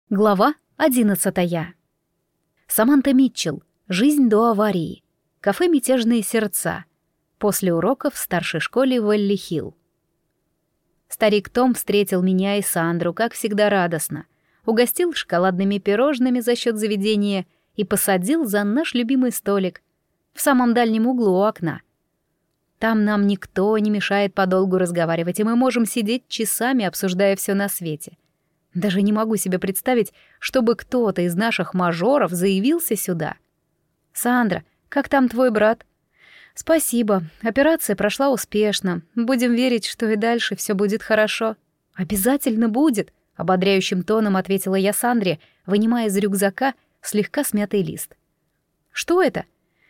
Глава 11. Саманта Митчелл. Жизнь до аварии. Кафе «Мятежные сердца». После уроков в старшей школе в Элли-Хилл. Старик Том встретил меня и Сандру, как всегда, радостно. Угостил шоколадными пирожными за счет заведения и посадил за наш любимый столик в самом дальнем углу у окна. Там нам никто не мешает подолгу разговаривать, и мы можем сидеть часами, обсуждая все на свете. Даже не могу себе представить, чтобы кто-то из наших мажоров заявился сюда. «Сандра, как там твой брат?» «Спасибо. Операция прошла успешно. Будем верить, что и дальше все будет хорошо». «Обязательно будет», — ободряющим тоном ответила я Сандре, вынимая из рюкзака слегка смятый лист. «Что это?»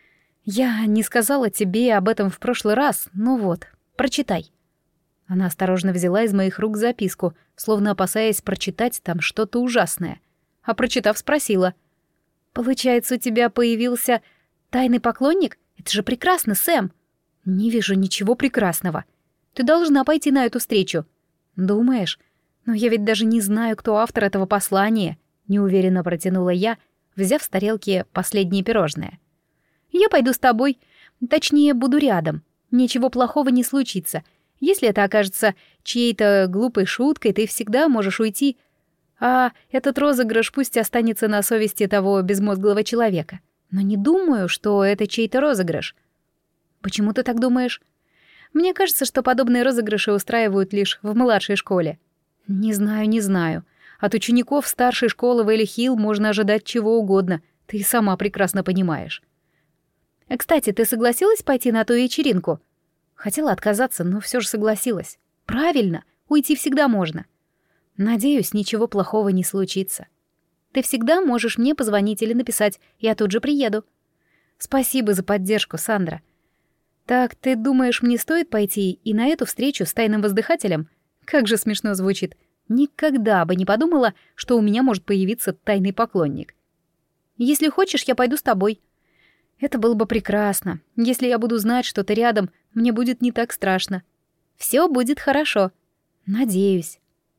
«Я не сказала тебе об этом в прошлый раз. Ну вот, прочитай». Она осторожно взяла из моих рук записку, словно опасаясь прочитать там что-то ужасное. А прочитав, спросила. «Получается, у тебя появился тайный поклонник? Это же прекрасно, Сэм!» «Не вижу ничего прекрасного. Ты должна пойти на эту встречу». «Думаешь? Но я ведь даже не знаю, кто автор этого послания», — неуверенно протянула я, взяв с тарелки последнее пирожное. «Я пойду с тобой. Точнее, буду рядом. Ничего плохого не случится. Если это окажется чьей-то глупой шуткой, ты всегда можешь уйти. А этот розыгрыш пусть останется на совести того безмозглого человека. Но не думаю, что это чей-то розыгрыш». «Почему ты так думаешь?» «Мне кажется, что подобные розыгрыши устраивают лишь в младшей школе». «Не знаю. От учеников старшей школы в Элли-Хилл можно ожидать чего угодно. Ты сама прекрасно понимаешь». «Кстати, ты согласилась пойти на ту вечеринку?» Хотела отказаться, но все же согласилась. «Правильно, уйти всегда можно». «Надеюсь, ничего плохого не случится. Ты всегда можешь мне позвонить или написать, я тут же приеду». «Спасибо за поддержку, Сандра. Так, ты думаешь, мне стоит пойти и на эту встречу с тайным воздыхателем? Как же смешно звучит. Никогда бы не подумала, что у меня может появиться тайный поклонник. Если хочешь, я пойду с тобой». «Это было бы прекрасно. Если я буду знать, что ты рядом, мне будет не так страшно. Все будет хорошо. Надеюсь».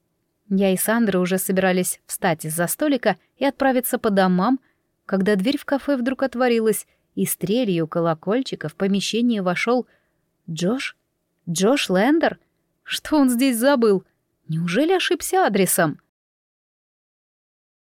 Я и Сандра уже собирались встать из-за столика и отправиться по домам, когда дверь в кафе вдруг отворилась, и с трелью колокольчика в помещение вошел Джош? Джош Лендер? Что он здесь забыл? Неужели ошибся адресом?